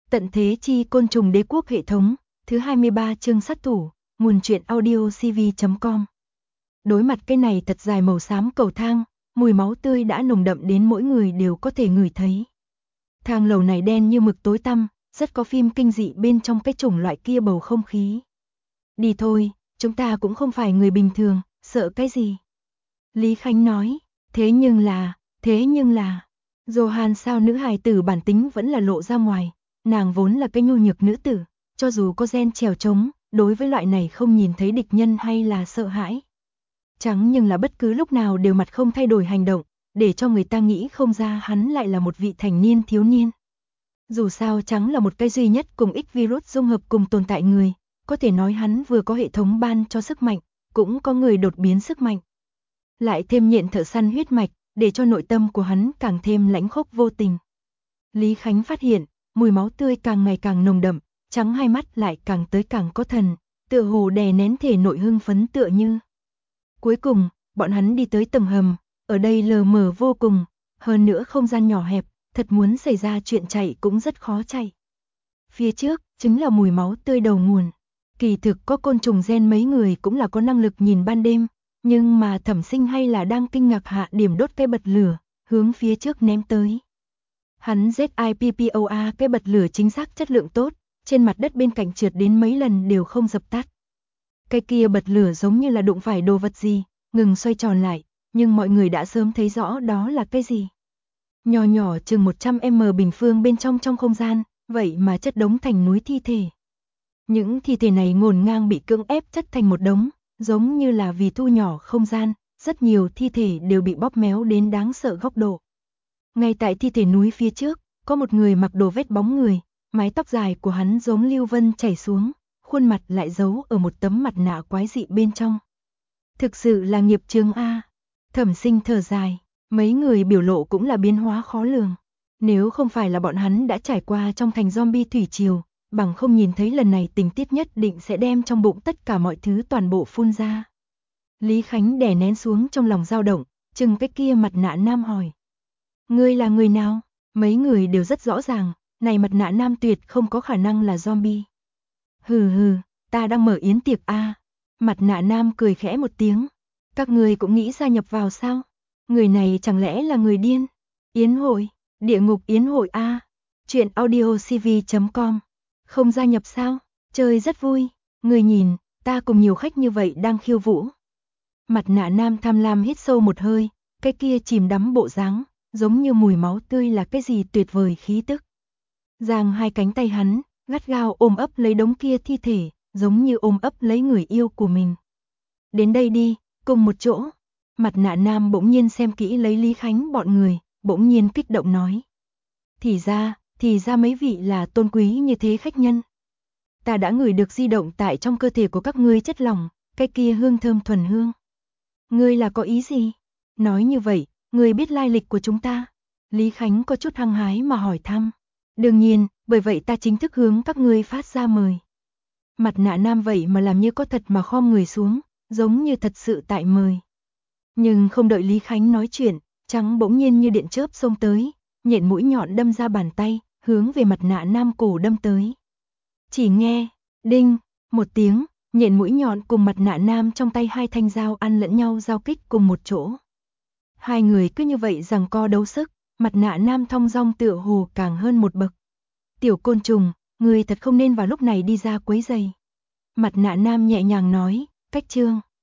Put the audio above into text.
Tận thế chi côn trùng đế quốc hệ thống, thứ 23 chương sát thủ, nguồn truyện audio cv.com. Đối mặt cái này thật dài màu xám cầu thang, mùi máu tươi đã nồng đậm đến mỗi người đều có thể ngửi thấy. Thang lầu này đen như mực tối tăm, rất có phim kinh dị bên trong cái chủng loại kia bầu không khí. Đi thôi, chúng ta cũng không phải người bình thường, sợ cái gì? Lý Khánh nói, thế nhưng là, Johan sao nữ hài tử bản tính vẫn là lộ ra ngoài, nàng vốn là cái nhu nhược nữ tử, cho dù có gen trèo trống, đối với loại này không nhìn thấy địch nhân hay là sợ hãi. Trắng nhưng là bất cứ lúc nào đều mặt không thay đổi hành động, để cho người ta nghĩ không ra hắn lại là một vị thành niên thiếu niên. Dù sao Trắng là một cái duy nhất cùng X virus dung hợp cùng tồn tại người, có thể nói hắn vừa có hệ thống ban cho sức mạnh, cũng có người đột biến sức mạnh. Lại thêm nhện thợ săn huyết mạch, để cho nội tâm của hắn càng thêm lãnh khốc vô tình. Lý Khánh phát hiện, mùi máu tươi càng ngày càng nồng đậm, Trắng hai mắt lại càng tới càng có thần, tựa hồ đè nén thể nội hưng phấn tựa như. Cuối cùng, bọn hắn đi tới tầng hầm, ở đây lờ mờ vô cùng, hơn nữa không gian nhỏ hẹp, thật muốn xảy ra chuyện chạy cũng rất khó chạy. Phía trước, chính là mùi máu tươi đầu nguồn. Kỳ thực có côn trùng gen mấy người cũng là có năng lực nhìn ban đêm, nhưng mà Thẩm Sinh hay là đang kinh ngạc hạ điểm đốt cây bật lửa, hướng phía trước ném tới. Hắn ZIPPOA cây bật lửa chính xác chất lượng tốt, trên mặt đất bên cạnh trượt đến mấy lần đều không dập tắt. Cây kia bật lửa giống như là đụng phải đồ vật gì, ngừng xoay tròn lại, nhưng mọi người đã sớm thấy rõ đó là cái gì. Nhỏ nhỏ chừng 100m bình phương bên trong không gian, vậy mà chất đống thành núi thi thể. Những thi thể này ngổn ngang bị cưỡng ép chất thành một đống, giống như là vì thu nhỏ không gian, rất nhiều thi thể đều bị bóp méo đến đáng sợ góc độ. Ngay tại thi thể núi phía trước, có một người mặc đồ vét bóng người, mái tóc dài của hắn giống lưu vân chảy xuống, khuôn mặt lại giấu ở một tấm mặt nạ quái dị bên trong. Thực sự là nghiệp chướng a. Thẩm Sinh thở dài, mấy người biểu lộ cũng là biến hóa khó lường. Nếu không phải là bọn hắn đã trải qua trong thành zombie thủy triều, bằng không nhìn thấy lần này tình tiết nhất định sẽ đem trong bụng tất cả mọi thứ toàn bộ phun ra. Lý Khánh đè nén xuống trong lòng dao động, chừng cái kia mặt nạ nam hỏi. Ngươi là người nào? Mấy người đều rất rõ ràng, này mặt nạ nam tuyệt không có khả năng là zombie. Hừ, ta đang mở yến tiệc a. Mặt nạ nam cười khẽ một tiếng. Các người cũng nghĩ gia nhập vào sao? Người này chẳng lẽ là người điên? Yến hội, địa ngục yến hội a. Chuyện audio cv.com. Không gia nhập sao? Chơi rất vui. Người nhìn, ta cùng nhiều khách như vậy đang khiêu vũ. Mặt nạ nam tham lam hít sâu một hơi, cái kia chìm đắm bộ dáng, giống như mùi máu tươi là cái gì tuyệt vời khí tức. Giang hai cánh tay hắn, gắt gao ôm ấp lấy đống kia thi thể, giống như ôm ấp lấy người yêu của mình. Đến đây đi, cùng một chỗ. Mặt nạ nam bỗng nhiên xem kỹ lấy Lý Khánh bọn người, bỗng nhiên kích động nói. Thì ra mấy vị là tôn quý như thế khách nhân. Ta đã ngửi được di động tại trong cơ thể của các ngươi chất lỏng, cái kia hương thơm thuần hương. Ngươi là có ý gì? Nói như vậy, ngươi biết lai lịch của chúng ta? Lý Khánh có chút hăng hái mà hỏi thăm. Đương nhiên, bởi vậy ta chính thức hướng các ngươi phát ra mời. Mặt nạ nam vậy mà làm như có thật mà khom người xuống, giống như thật sự tại mời. Nhưng không đợi Lý Khánh nói chuyện, Trắng bỗng nhiên như điện chớp xông tới, nhện mũi nhọn đâm ra bàn tay, hướng về mặt nạ nam cổ đâm tới. Chỉ nghe, đinh, một tiếng, nhện mũi nhọn cùng mặt nạ nam trong tay hai thanh dao ăn lẫn nhau giao kích cùng một chỗ. Hai người cứ như vậy giằng co đấu sức, mặt nạ nam thong dong tựa hồ càng hơn một bậc. Tiểu côn trùng, người thật không nên vào lúc này đi ra quấy rầy. Mặt nạ nam nhẹ nhàng nói, cách chương.